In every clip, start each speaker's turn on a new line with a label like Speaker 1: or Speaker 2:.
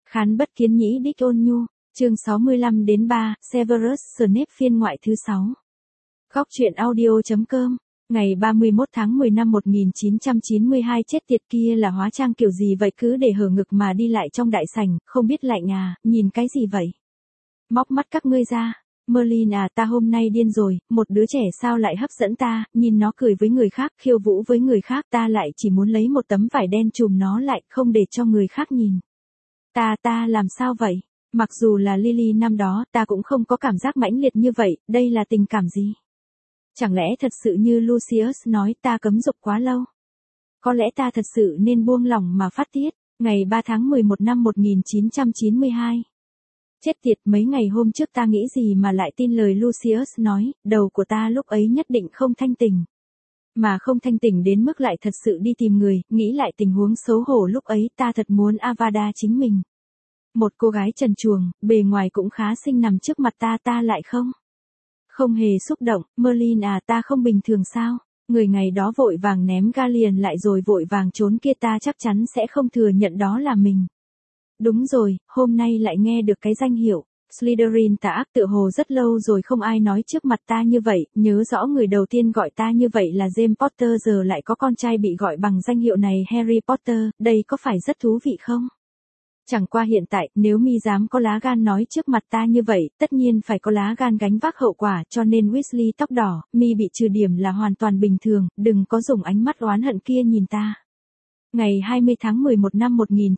Speaker 1: Khán bất kiến nhĩ đích ôn nhu, chương 65 đến 3, Severus Snape phiên ngoại thứ 6. Góc truyện audio.com, ngày 31 tháng 10 năm 1992 chết tiệt kia là hóa trang kiểu gì vậy cứ để hở ngực mà đi lại trong đại sảnh, không biết lạnh à, nhìn cái gì vậy? Móc mắt các ngươi ra. Merlin à, ta hôm nay điên rồi, một đứa trẻ sao lại hấp dẫn ta, nhìn nó cười với người khác, khiêu vũ với người khác, ta lại chỉ muốn lấy một tấm vải đen trùm nó lại, không để cho người khác nhìn. Ta làm sao vậy? Mặc dù là Lily năm đó, ta cũng không có cảm giác mãnh liệt như vậy, đây là tình cảm gì? Chẳng lẽ thật sự như Lucius nói ta cấm dục quá lâu? Có lẽ ta thật sự nên buông lỏng mà phát tiết, ngày 3 tháng 11 năm 1992. Chết tiệt, mấy ngày hôm trước ta nghĩ gì mà lại tin lời Lucius nói, đầu của ta lúc ấy nhất định không thanh tỉnh. Mà không thanh tỉnh đến mức lại thật sự đi tìm người, nghĩ lại tình huống xấu hổ lúc ấy ta thật muốn Avada chính mình. Một cô gái trần truồng, bề ngoài cũng khá xinh nằm trước mặt ta lại không hề xúc động. Merlin à, ta không bình thường sao? Người ngày đó vội vàng ném Gallion lại rồi vội vàng trốn kia, ta chắc chắn sẽ không thừa nhận đó là mình. Đúng rồi, hôm nay lại nghe được cái danh hiệu Slytherin tà ác, tựa hồ rất lâu rồi không ai nói trước mặt ta như vậy, nhớ rõ người đầu tiên gọi ta như vậy là James Potter, giờ lại có con trai bị gọi bằng danh hiệu này, Harry Potter, đây có phải rất thú vị không? Chẳng qua hiện tại, nếu mi dám có lá gan nói trước mặt ta như vậy, tất nhiên phải có lá gan gánh vác hậu quả, cho nên Weasley tóc đỏ, mi bị trừ điểm là hoàn toàn bình thường, đừng có dùng ánh mắt oán hận kia nhìn ta. Ngày 20 tháng 11 năm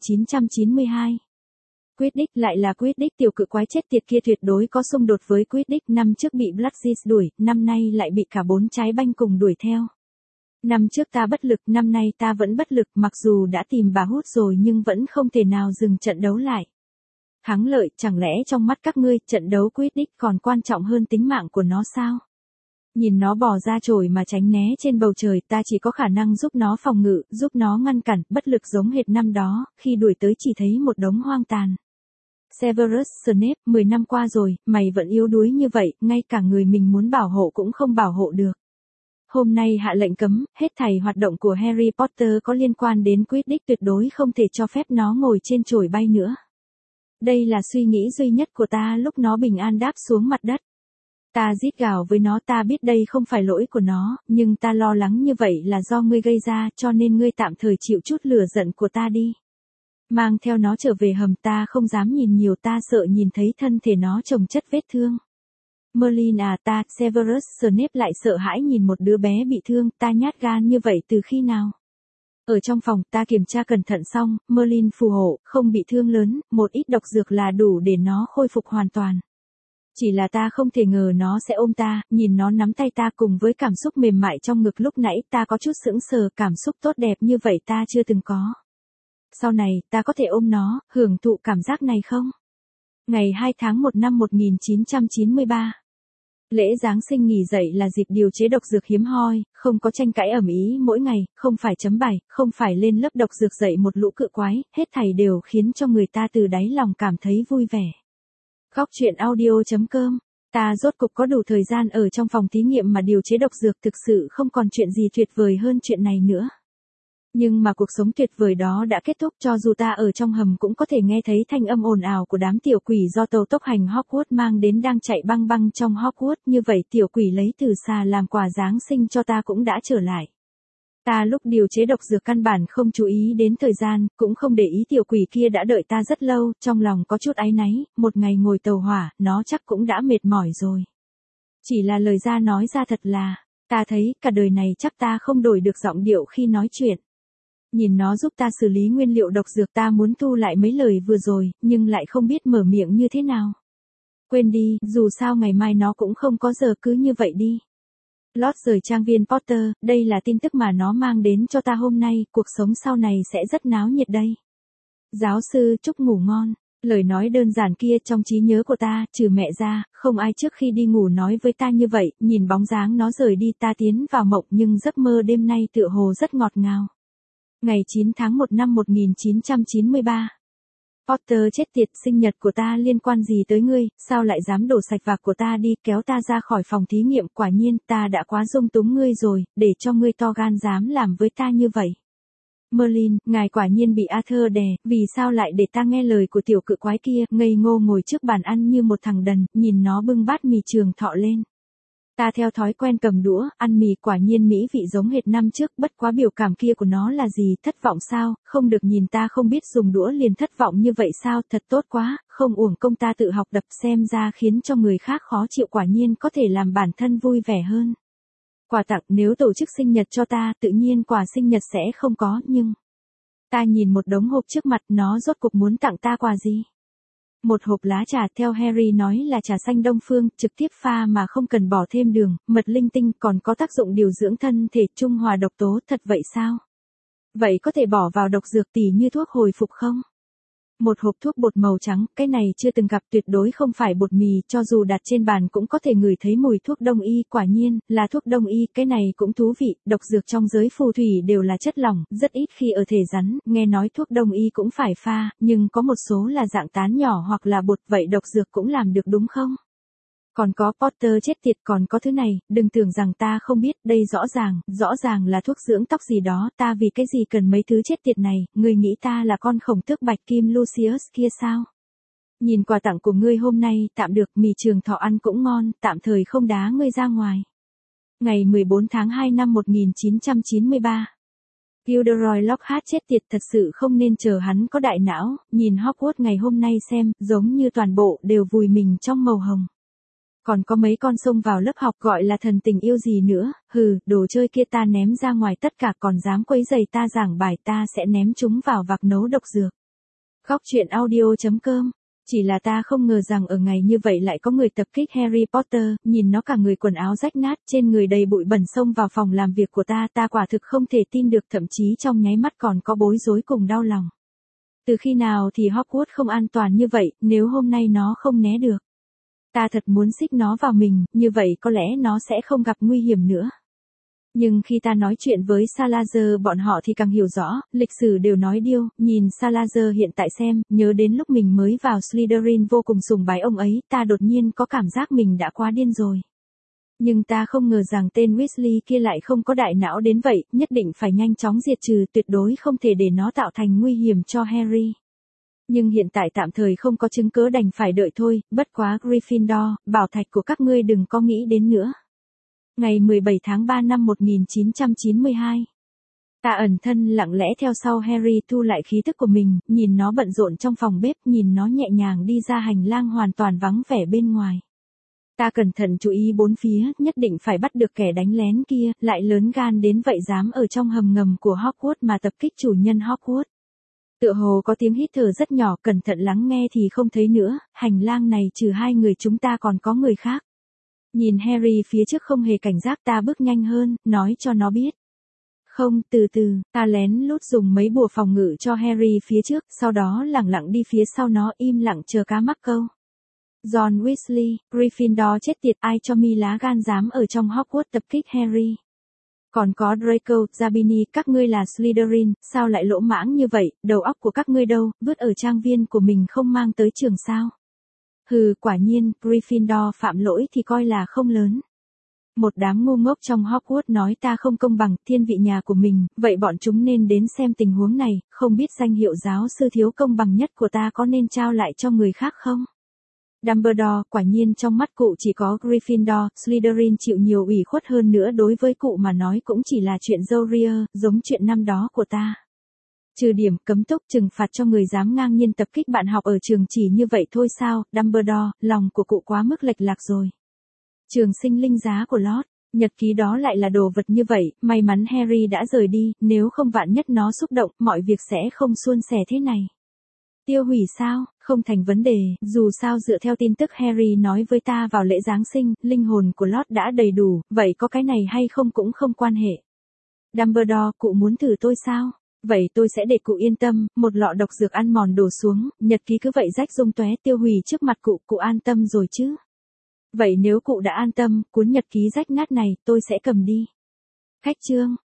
Speaker 1: 1992. Quidditch, lại là Quidditch, tiểu cự quái chết tiệt kia tuyệt đối có xung đột với Quidditch, năm trước bị Blackfish đuổi, năm nay lại bị cả 4 trái banh cùng đuổi theo. Năm trước ta bất lực, năm nay ta vẫn bất lực, mặc dù đã tìm bà hút rồi nhưng vẫn không thể nào dừng trận đấu lại. Thắng lợi, chẳng lẽ trong mắt các ngươi, trận đấu Quidditch còn quan trọng hơn tính mạng của nó sao? Nhìn nó bò ra chổi mà tránh né trên bầu trời, ta chỉ có khả năng giúp nó phòng ngự, giúp nó ngăn cản, bất lực giống hệt năm đó, khi đuổi tới chỉ thấy một đống hoang tàn. Severus Snape, 10 năm qua rồi, mày vẫn yếu đuối như vậy, ngay cả người mình muốn bảo hộ cũng không bảo hộ được. Hôm nay hạ lệnh cấm, hết thảy hoạt động của Harry Potter có liên quan đến Quidditch, tuyệt đối không thể cho phép nó ngồi trên chổi bay nữa. Đây là suy nghĩ duy nhất của ta lúc nó bình an đáp xuống mặt đất. Ta rít gào với nó, ta biết đây không phải lỗi của nó, nhưng ta lo lắng như vậy là do ngươi gây ra, cho nên ngươi tạm thời chịu chút lửa giận của ta đi. Mang theo nó trở về hầm, ta không dám nhìn nhiều, ta sợ nhìn thấy thân thể nó chồng chất vết thương. Merlin à, ta, Severus Snape lại sợ hãi nhìn một đứa bé bị thương, ta nhát gan như vậy từ khi nào? Ở trong phòng, ta kiểm tra cẩn thận xong, Merlin phù hộ, không bị thương lớn, một ít độc dược là đủ để nó khôi phục hoàn toàn. Chỉ là ta không thể ngờ nó sẽ ôm ta, nhìn nó nắm tay ta cùng với cảm xúc mềm mại trong ngực lúc nãy, ta có chút sững sờ, cảm xúc tốt đẹp như vậy ta chưa từng có. Sau này, ta có thể ôm nó, hưởng thụ cảm giác này không? Ngày 2 tháng 1 năm 1993. Lễ Giáng sinh nghỉ dậy là dịp điều chế độc dược hiếm hoi, không có tranh cãi ầm ĩ mỗi ngày, không phải chấm bài, không phải lên lớp độc dược dạy một lũ cự quái, hết thảy đều khiến cho người ta từ đáy lòng cảm thấy vui vẻ. Góc truyện audio.com, ta rốt cục có đủ thời gian ở trong phòng thí nghiệm mà điều chế độc dược, thực sự không còn chuyện gì tuyệt vời hơn chuyện này nữa. Nhưng mà cuộc sống tuyệt vời đó đã kết thúc, cho dù ta ở trong hầm cũng có thể nghe thấy thanh âm ồn ào của đám tiểu quỷ do tàu tốc hành Hogwarts mang đến đang chạy băng băng trong Hogwarts, như vậy tiểu quỷ lấy từ xa làm quà Giáng sinh cho ta cũng đã trở lại. Ta lúc điều chế độc dược căn bản không chú ý đến thời gian, cũng không để ý tiểu quỷ kia đã đợi ta rất lâu, trong lòng có chút áy náy, một ngày ngồi tàu hỏa, nó chắc cũng đã mệt mỏi rồi. Chỉ là lời ra nói ra thật là, ta thấy cả đời này chắc ta không đổi được giọng điệu khi nói chuyện. Nhìn nó giúp ta xử lý nguyên liệu độc dược, ta muốn thu lại mấy lời vừa rồi, nhưng lại không biết mở miệng như thế nào. Quên đi, dù sao ngày mai nó cũng không có giờ, cứ như vậy đi. Lót rời trang viên Potter, đây là tin tức mà nó mang đến cho ta hôm nay, cuộc sống sau này sẽ rất náo nhiệt đây. Giáo sư, chúc ngủ ngon. Lời nói đơn giản kia trong trí nhớ của ta, trừ mẹ ra, không ai trước khi đi ngủ nói với ta như vậy, nhìn bóng dáng nó rời đi ta tiến vào mộng, nhưng giấc mơ đêm nay tựa hồ rất ngọt ngào. Ngày 9 tháng 1 năm 1993. Potter chết tiệt, sinh nhật của ta liên quan gì tới ngươi, sao lại dám đổ sạch vạc của ta đi, kéo ta ra khỏi phòng thí nghiệm, quả nhiên ta đã quá dung túng ngươi rồi, để cho ngươi to gan dám làm với ta như vậy. Merlin, ngài quả nhiên bị Arthur đè, vì sao lại để ta nghe lời của tiểu cự quái kia, ngây ngô ngồi trước bàn ăn như một thằng đần, nhìn nó bưng bát mì trường thọ lên. Ta theo thói quen cầm đũa, ăn mì quả nhiên mỹ vị giống hệt năm trước, bất quá biểu cảm kia của nó là gì, thất vọng sao, không được nhìn ta không biết dùng đũa liền thất vọng như vậy sao, thật tốt quá, không uổng công ta tự học đập xem ra khiến cho người khác khó chịu quả nhiên có thể làm bản thân vui vẻ hơn. Quà tặng nếu tổ chức sinh nhật cho ta, tự nhiên quà sinh nhật sẽ không có, nhưng... Ta nhìn một đống hộp trước mặt nó rốt cuộc muốn tặng ta quà gì? Một hộp lá trà theo Harry nói là trà xanh Đông Phương, trực tiếp pha mà không cần bỏ thêm đường, mật linh tinh còn có tác dụng điều dưỡng thân thể trung hòa độc tố, thật vậy sao? Vậy có thể bỏ vào độc dược tỉ như thuốc hồi phục không? Một hộp thuốc bột màu trắng, cái này chưa từng gặp, tuyệt đối không phải bột mì, cho dù đặt trên bàn cũng có thể ngửi thấy mùi thuốc đông y, quả nhiên, là thuốc đông y, cái này cũng thú vị, độc dược trong giới phù thủy đều là chất lỏng, rất ít khi ở thể rắn, nghe nói thuốc đông y cũng phải pha, nhưng có một số là dạng tán nhỏ hoặc là bột, vậy độc dược cũng làm được đúng không? Còn có Potter chết tiệt, còn có thứ này, đừng tưởng rằng ta không biết, đây rõ ràng là thuốc dưỡng tóc gì đó, ta vì cái gì cần mấy thứ chết tiệt này, ngươi nghĩ ta là con khổng tước bạch kim Lucius kia sao? Nhìn quà tặng của ngươi hôm nay, tạm được, mì trường thọ ăn cũng ngon, tạm thời không đá ngươi ra ngoài. Ngày 14 tháng 2 năm 1993. Gilderoy Lockhart chết tiệt, thật sự không nên chờ hắn có đại não, nhìn Hogwarts ngày hôm nay xem, giống như toàn bộ đều vùi mình trong màu hồng. Còn có mấy con xông vào lớp học gọi là thần tình yêu gì nữa, hừ, đồ chơi kia ta ném ra ngoài tất cả, còn dám quấy rầy ta giảng bài ta sẽ ném chúng vào vạc nấu độc dược. Góc truyện audio.com. Chỉ là ta không ngờ rằng ở ngày như vậy lại có người tập kích Harry Potter, nhìn nó cả người quần áo rách nát, trên người đầy bụi bẩn xông vào phòng làm việc của ta quả thực không thể tin được, thậm chí trong nháy mắt còn có bối rối cùng đau lòng. Từ khi nào thì Hogwarts không an toàn như vậy, nếu hôm nay nó không né được. Ta thật muốn xích nó vào mình, như vậy có lẽ nó sẽ không gặp nguy hiểm nữa. Nhưng khi ta nói chuyện với Salazar bọn họ thì càng hiểu rõ, lịch sử đều nói điêu, nhìn Salazar hiện tại xem, nhớ đến lúc mình mới vào Slytherin vô cùng sùng bái ông ấy, ta đột nhiên có cảm giác mình đã quá điên rồi. Nhưng ta không ngờ rằng tên Weasley kia lại không có đại não đến vậy, nhất định phải nhanh chóng diệt trừ, tuyệt đối không thể để nó tạo thành nguy hiểm cho Harry. Nhưng hiện tại tạm thời không có chứng cớ đành phải đợi thôi, bất quá Gryffindor, bảo thạch của các ngươi đừng có nghĩ đến nữa. Ngày 17 tháng 3 năm 1992. Ta ẩn thân lặng lẽ theo sau Harry thu lại khí thức của mình, nhìn nó bận rộn trong phòng bếp, nhìn nó nhẹ nhàng đi ra hành lang hoàn toàn vắng vẻ bên ngoài. Ta cẩn thận chú ý bốn phía, nhất định phải bắt được kẻ đánh lén kia, lại lớn gan đến vậy dám ở trong hầm ngầm của Hogwarts mà tập kích chủ nhân Hogwarts. Tựa hồ có tiếng hít thở rất nhỏ, cẩn thận lắng nghe thì không thấy nữa, hành lang này trừ hai người chúng ta còn có người khác. Nhìn Harry phía trước không hề cảnh giác, ta bước nhanh hơn, nói cho nó biết. Không, từ từ, ta lén lút dùng mấy bùa phòng ngự cho Harry phía trước, sau đó lẳng lặng đi phía sau nó, im lặng chờ cá mắc câu. John Weasley, Gryffindor chết tiệt, ai cho mi lá gan dám ở trong Hogwarts tập kích Harry. Còn có Draco, Zabini, các ngươi là Slytherin, sao lại lỗ mãng như vậy, đầu óc của các ngươi đâu, vứt ở trang viên của mình không mang tới trường sao. Hừ, quả nhiên, Gryffindor phạm lỗi thì coi là không lớn. Một đám ngu ngốc trong Hogwarts nói ta không công bằng, thiên vị nhà của mình, vậy bọn chúng nên đến xem tình huống này, không biết danh hiệu giáo sư thiếu công bằng nhất của ta có nên trao lại cho người khác không? Dumbledore, quả nhiên trong mắt cụ chỉ có Gryffindor, Slytherin chịu nhiều ủy khuất hơn nữa, đối với cụ mà nói cũng chỉ là chuyện râu ria, giống chuyện năm đó của ta. Trừ điểm cấm túc trừng phạt cho người dám ngang nhiên tập kích bạn học ở trường chỉ như vậy thôi sao, Dumbledore, lòng của cụ quá mức lệch lạc rồi. Trường sinh linh giá của Lord, nhật ký đó lại là đồ vật như vậy, may mắn Harry đã rời đi, nếu không vạn nhất nó xúc động, mọi việc sẽ không suôn sẻ thế này. Tiêu hủy sao, không thành vấn đề, dù sao dựa theo tin tức Harry nói với ta vào lễ Giáng sinh, linh hồn của Lord đã đầy đủ, vậy có cái này hay không cũng không quan hệ. Dumbledore, cụ muốn thử tôi sao? Vậy tôi sẽ để cụ yên tâm, một lọ độc dược ăn mòn đổ xuống, nhật ký cứ vậy rách rung tóe tiêu hủy trước mặt cụ an tâm rồi chứ? Vậy nếu cụ đã an tâm, cuốn nhật ký rách nát này, tôi sẽ cầm đi. Khách chương.